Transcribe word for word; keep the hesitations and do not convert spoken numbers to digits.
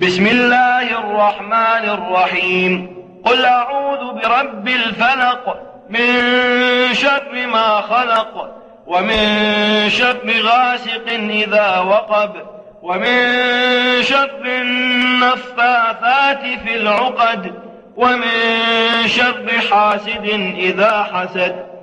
بسم الله الرحمن الرحيم. قل أعوذ برب الفلق من شر ما خلق ومن شر غاسق إذا وقب ومن شر النفاثات في العقد ومن شر حاسد إذا حسد.